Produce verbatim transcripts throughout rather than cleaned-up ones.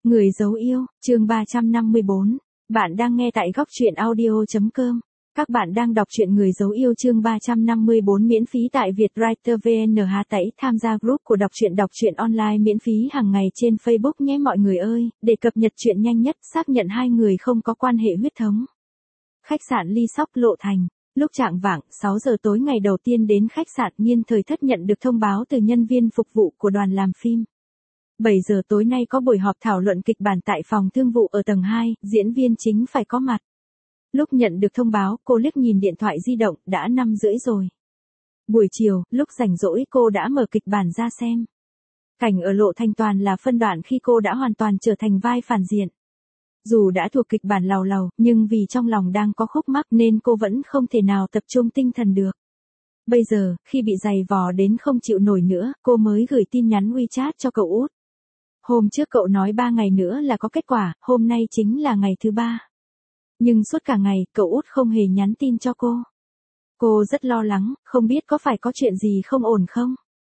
Người dấu yêu, chương ba trăm năm mươi bốn. Bạn đang nghe tại góc truyện audio.com. Các bạn đang đọc truyện Người dấu yêu chương ba trăm năm mươi bốn miễn phí tại Vietwriter vê en hát tẩy tham gia group của đọc truyện đọc truyện online miễn phí hàng ngày trên Facebook nhé mọi người ơi, để cập nhật truyện nhanh nhất xác nhận hai người không có quan hệ huyết thống. Khách sạn Ly Sóc Lộ Thành. Lúc chạng vạng, sáu giờ tối ngày đầu tiên đến khách sạn Nhiên Thời Thất nhận được thông báo từ nhân viên phục vụ của đoàn làm phim. bảy giờ tối nay có buổi họp thảo luận kịch bản tại phòng thương vụ ở tầng hai, diễn viên chính phải có mặt. Lúc nhận được thông báo, cô liếc nhìn điện thoại di động, đã năm rưỡi rồi. Buổi chiều, lúc rảnh rỗi cô đã mở kịch bản ra xem. Cảnh ở Lộ Thành toàn là phân đoạn khi cô đã hoàn toàn trở thành vai phản diện. Dù đã thuộc kịch bản làu làu, nhưng vì trong lòng đang có khúc mắc nên cô vẫn không thể nào tập trung tinh thần được. Bây giờ, khi bị giày vò đến không chịu nổi nữa, cô mới gửi tin nhắn WeChat cho cậu út. Hôm trước cậu nói ba ngày nữa là có kết quả, hôm nay chính là ngày thứ ba. Nhưng suốt cả ngày, cậu út không hề nhắn tin cho cô. Cô rất lo lắng, không biết có phải có chuyện gì không ổn không?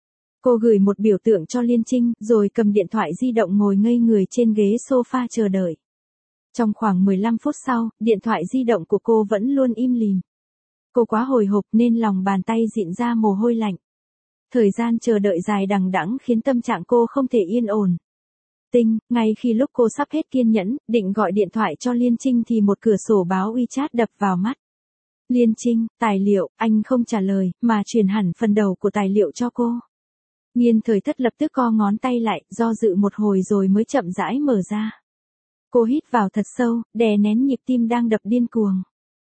Cô gửi một biểu tượng cho Liên Trinh, rồi cầm điện thoại di động ngồi ngây người trên ghế sofa chờ đợi. Trong khoảng mười lăm phút sau, điện thoại di động của cô vẫn luôn im lìm. Cô quá hồi hộp nên lòng bàn tay dịn ra mồ hôi lạnh. Thời gian chờ đợi dài đằng đẵng khiến tâm trạng cô không thể yên ổn. Tinh, ngay khi lúc cô sắp hết kiên nhẫn, định gọi điện thoại cho Liên Trinh thì một cửa sổ báo WeChat đập vào mắt. Liên Trinh, tài liệu, anh không trả lời, mà truyền hẳn phần đầu của tài liệu cho cô. Nhiên Thời Thất lập tức co ngón tay lại, do dự một hồi rồi mới chậm rãi mở ra. Cô hít vào thật sâu, đè nén nhịp tim đang đập điên cuồng.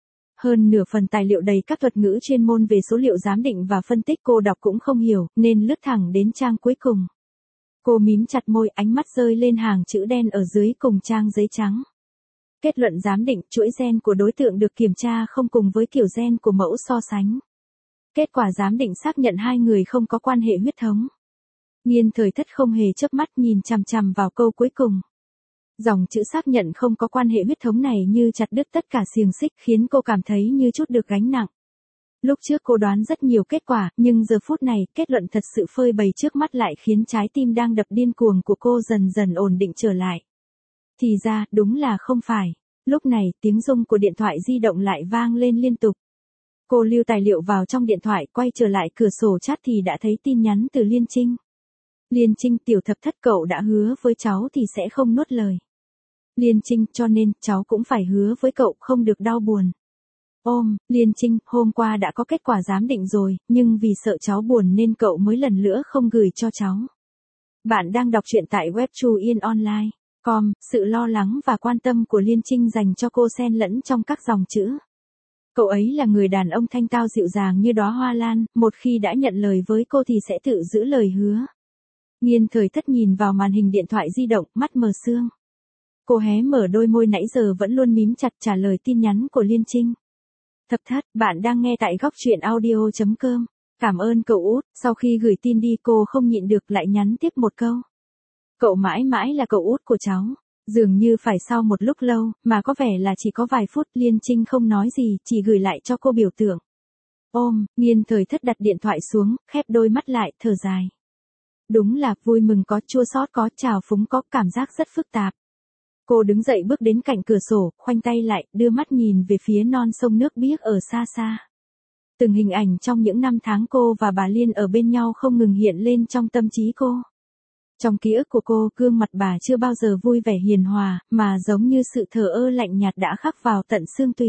Hơn nửa phần tài liệu đầy các thuật ngữ chuyên môn về số liệu giám định và phân tích cô đọc cũng không hiểu, nên lướt thẳng đến trang cuối cùng. Cô mím chặt môi, ánh mắt rơi lên hàng chữ đen ở dưới cùng trang giấy trắng. Kết luận giám định, chuỗi gen của đối tượng được kiểm tra không cùng với kiểu gen của mẫu so sánh. Kết quả giám định xác nhận hai người không có quan hệ huyết thống. Nhiên Thời Thất không hề chớp mắt nhìn chằm chằm vào câu cuối cùng. Dòng chữ xác nhận không có quan hệ huyết thống này như chặt đứt tất cả xiềng xích khiến cô cảm thấy như chút được gánh nặng. Lúc trước cô đoán rất nhiều kết quả, nhưng giờ phút này, kết luận thật sự phơi bày trước mắt lại khiến trái tim đang đập điên cuồng của cô dần dần ổn định trở lại. Thì ra, đúng là không phải. Lúc này, tiếng rung của điện thoại di động lại vang lên liên tục. Cô lưu tài liệu vào trong điện thoại, quay trở lại cửa sổ chat thì đã thấy tin nhắn từ Liên Trinh. Liên Trinh, tiểu thập thất cậu đã hứa với cháu thì sẽ không nuốt lời. Liên Trinh, cho nên, cháu cũng phải hứa với cậu không được đau buồn. Ôm, Liên Trinh, hôm qua đã có kết quả giám định rồi, nhưng vì sợ cháu buồn nên cậu mới lần nữa không gửi cho cháu. Bạn đang đọc truyện tại web Chu Yên Online chấm com, sự lo lắng và quan tâm của Liên Trinh dành cho cô xen lẫn trong các dòng chữ. Cậu ấy là người đàn ông thanh tao dịu dàng như đóa hoa lan, một khi đã nhận lời với cô thì sẽ tự giữ lời hứa. Nhiên Thời Thất nhìn vào màn hình điện thoại di động, mắt mờ sương. Cô hé mở đôi môi nãy giờ vẫn luôn mím chặt trả lời tin nhắn của Liên Trinh. Thập Thất, bạn đang nghe tại góc truyện audio.com. Cảm ơn cậu út, sau khi gửi tin đi cô không nhịn được lại nhắn tiếp một câu. Cậu mãi mãi là cậu út của cháu. Dường như phải sau một lúc lâu, mà có vẻ là chỉ có vài phút, Liên Trinh không nói gì, chỉ gửi lại cho cô biểu tượng. Ôm, Nhiên Thời Thất đặt điện thoại xuống, khép đôi mắt lại, thở dài. Đúng là vui mừng có, chua xót có, trào phúng có, cảm giác rất phức tạp. Cô đứng dậy bước đến cạnh cửa sổ, khoanh tay lại, đưa mắt nhìn về phía non sông nước biếc ở xa xa. Từng hình ảnh trong những năm tháng cô và bà Liên ở bên nhau không ngừng hiện lên trong tâm trí cô. Trong ký ức của cô, gương mặt bà chưa bao giờ vui vẻ hiền hòa, mà giống như sự thờ ơ lạnh nhạt đã khắc vào tận xương tủy.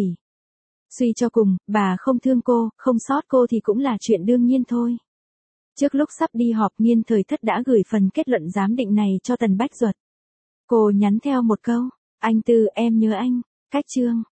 Suy cho cùng, bà không thương cô, không xót cô thì cũng là chuyện đương nhiên thôi. Trước lúc sắp đi họp, Nhiên Thời Thất đã gửi phần kết luận giám định này cho Tần Bách Duật. Cô nhắn theo một câu, anh Tư, em nhớ anh, cách chương.